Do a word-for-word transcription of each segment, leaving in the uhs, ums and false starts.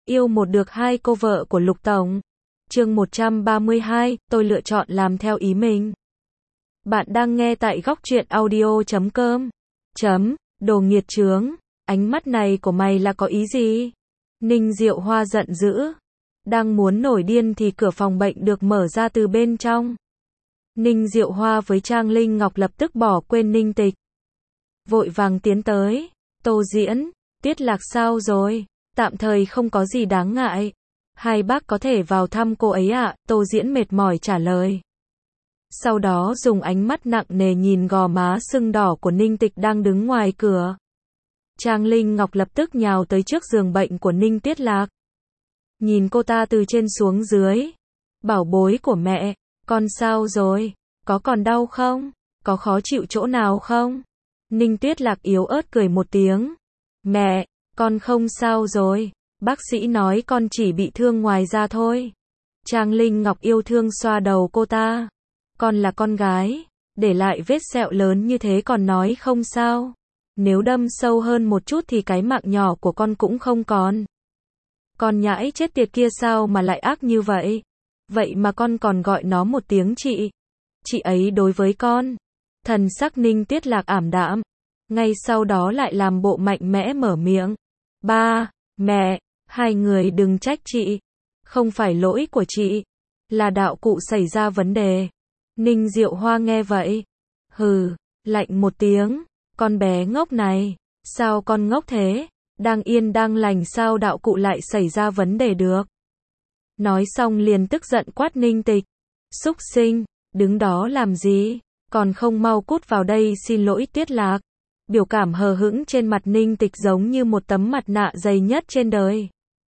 Yêu một được hai cô vợ của Lục Tổng. Chương một trăm ba mươi hai, tôi lựa chọn làm theo ý mình. Bạn đang nghe tại góc truyện audio chấm com. Chấm, đồ nghiệt chướng, ánh mắt này của mày là có ý gì? Ninh Diệu Hoa giận dữ. Đang muốn nổi điên thì cửa phòng bệnh được mở ra từ bên trong. Ninh Diệu Hoa với Trang Linh Ngọc lập tức bỏ quên Ninh Tịch. Vội vàng tiến tới. Tô Diễn, Tiết Lạc sao rồi? Tạm thời không có gì đáng ngại. Hai bác có thể vào thăm cô ấy ạ, à? Tô Diễn mệt mỏi trả lời. Sau đó dùng ánh mắt nặng nề nhìn gò má sưng đỏ của Ninh Tịch đang đứng ngoài cửa. Trang Linh Ngọc lập tức nhào tới trước giường bệnh của Ninh Tiết Lạc. Nhìn cô ta từ trên xuống dưới. Bảo bối của mẹ, con sao rồi? Có còn đau không? Có khó chịu chỗ nào không? Ninh Tiết Lạc yếu ớt cười một tiếng. Mẹ, con không sao rồi. Bác sĩ nói con chỉ bị thương ngoài da thôi. Trang Linh Ngọc yêu thương xoa đầu cô ta. Con là con gái, để lại vết sẹo lớn như thế còn nói không sao. Nếu đâm sâu hơn một chút thì cái mạng nhỏ của con cũng không còn. Con nhãi chết tiệt kia sao mà lại ác như vậy? Vậy mà con còn gọi nó một tiếng chị. Chị ấy đối với con. Thần sắc Ninh Tiết Lạc ảm đạm. Ngay sau đó lại làm bộ mạnh mẽ mở miệng. Ba, mẹ, hai người đừng trách chị. Không phải lỗi của chị. Là đạo cụ xảy ra vấn đề. Ninh Diệu Hoa nghe vậy. Hừ, lạnh một tiếng. Con bé ngốc này. Sao con ngốc thế? Đang yên đang lành sao đạo cụ lại xảy ra vấn đề được? Nói xong liền tức giận quát Ninh Tịch. Súc sinh, đứng đó làm gì? Còn không mau cút vào đây xin lỗi Tiết Lạc. Biểu cảm hờ hững trên mặt Ninh Tịch giống như một tấm mặt nạ dày nhất trên đời.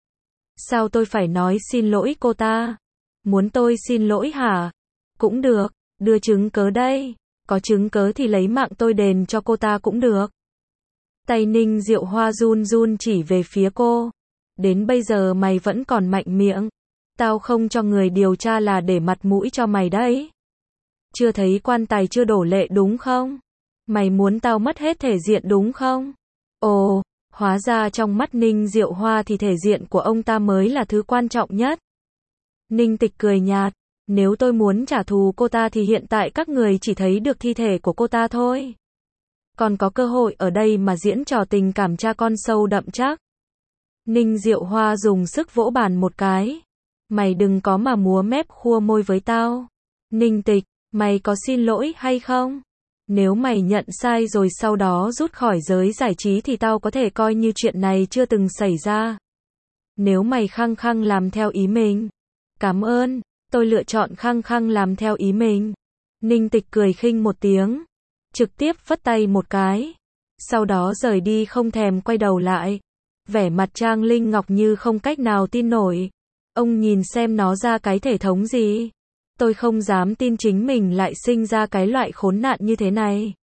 Sao tôi phải nói xin lỗi cô ta? Muốn tôi xin lỗi hả? Cũng được, đưa chứng cớ đây. Có chứng cớ thì lấy mạng tôi đền cho cô ta cũng được. Tay Ninh Diệu Hoa run run chỉ về phía cô. Đến bây giờ mày vẫn còn mạnh miệng. Tao không cho người điều tra là để mặt mũi cho mày đấy. Chưa thấy quan tài chưa đổ lệ đúng không? Mày muốn tao mất hết thể diện đúng không? Ồ, hóa ra trong mắt Ninh Diệu Hoa thì thể diện của ông ta mới là thứ quan trọng nhất. Ninh Tịch cười nhạt. Nếu tôi muốn trả thù cô ta thì hiện tại các người chỉ thấy được thi thể của cô ta thôi. Còn có cơ hội ở đây mà diễn trò tình cảm cha con sâu đậm chắc. Ninh Diệu Hoa dùng sức vỗ bàn một cái. Mày đừng có mà múa mép khua môi với tao. Ninh Tịch, mày có xin lỗi hay không? Nếu mày nhận sai rồi sau đó rút khỏi giới giải trí thì tao có thể coi như chuyện này chưa từng xảy ra. Nếu mày khăng khăng làm theo ý mình. Cảm ơn, tôi lựa chọn khăng khăng làm theo ý mình. Ninh Tịch cười khinh một tiếng. Trực tiếp phất tay một cái. Sau đó rời đi không thèm quay đầu lại. Vẻ mặt Trang Linh Ngọc như không cách nào tin nổi. Ông nhìn xem nó ra cái thể thống gì. Tôi không dám tin chính mình lại sinh ra cái loại khốn nạn như thế này.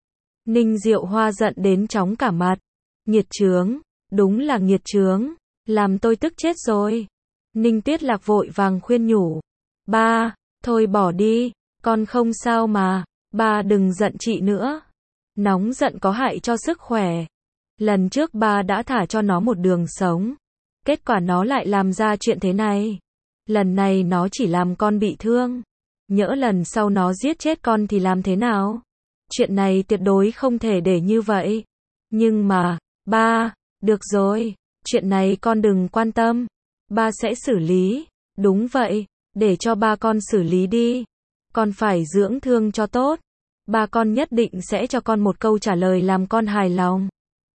Ninh Diệu Hoa giận đến chóng cả mặt. Nghiệt chướng, đúng là nghiệt chướng. Làm tôi tức chết rồi. Ninh Tiết Lạc vội vàng khuyên nhủ. Ba, thôi bỏ đi, con không sao mà. Ba đừng giận chị nữa. Nóng giận có hại cho sức khỏe. Lần trước ba đã thả cho nó một đường sống. Kết quả nó lại làm ra chuyện thế này. Lần này nó chỉ làm con bị thương. Nhỡ lần sau nó giết chết con thì làm thế nào? Chuyện này tuyệt đối không thể để như vậy. Nhưng mà, ba, được rồi. Chuyện này con đừng quan tâm. Ba sẽ xử lý. Đúng vậy, để cho ba con xử lý đi. Con phải dưỡng thương cho tốt. Ba con nhất định sẽ cho con một câu trả lời làm con hài lòng.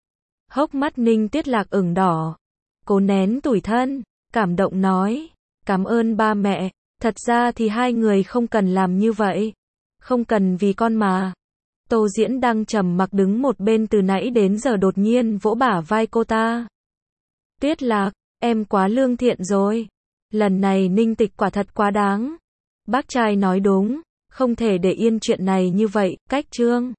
Hốc mắt Ninh Tiết Lạc ửng đỏ. Cố nén tủi thân, cảm động nói. Cảm ơn ba mẹ, thật ra thì hai người không cần làm như vậy. Không cần vì con mà. Tô Diễn đang trầm mặc đứng một bên từ nãy đến giờ đột nhiên vỗ bả vai cô ta. Tiết Lạc, em quá lương thiện rồi. Lần này Ninh Tịch quả thật quá đáng. Bác trai nói đúng, không thể để yên chuyện này như vậy, cách trương.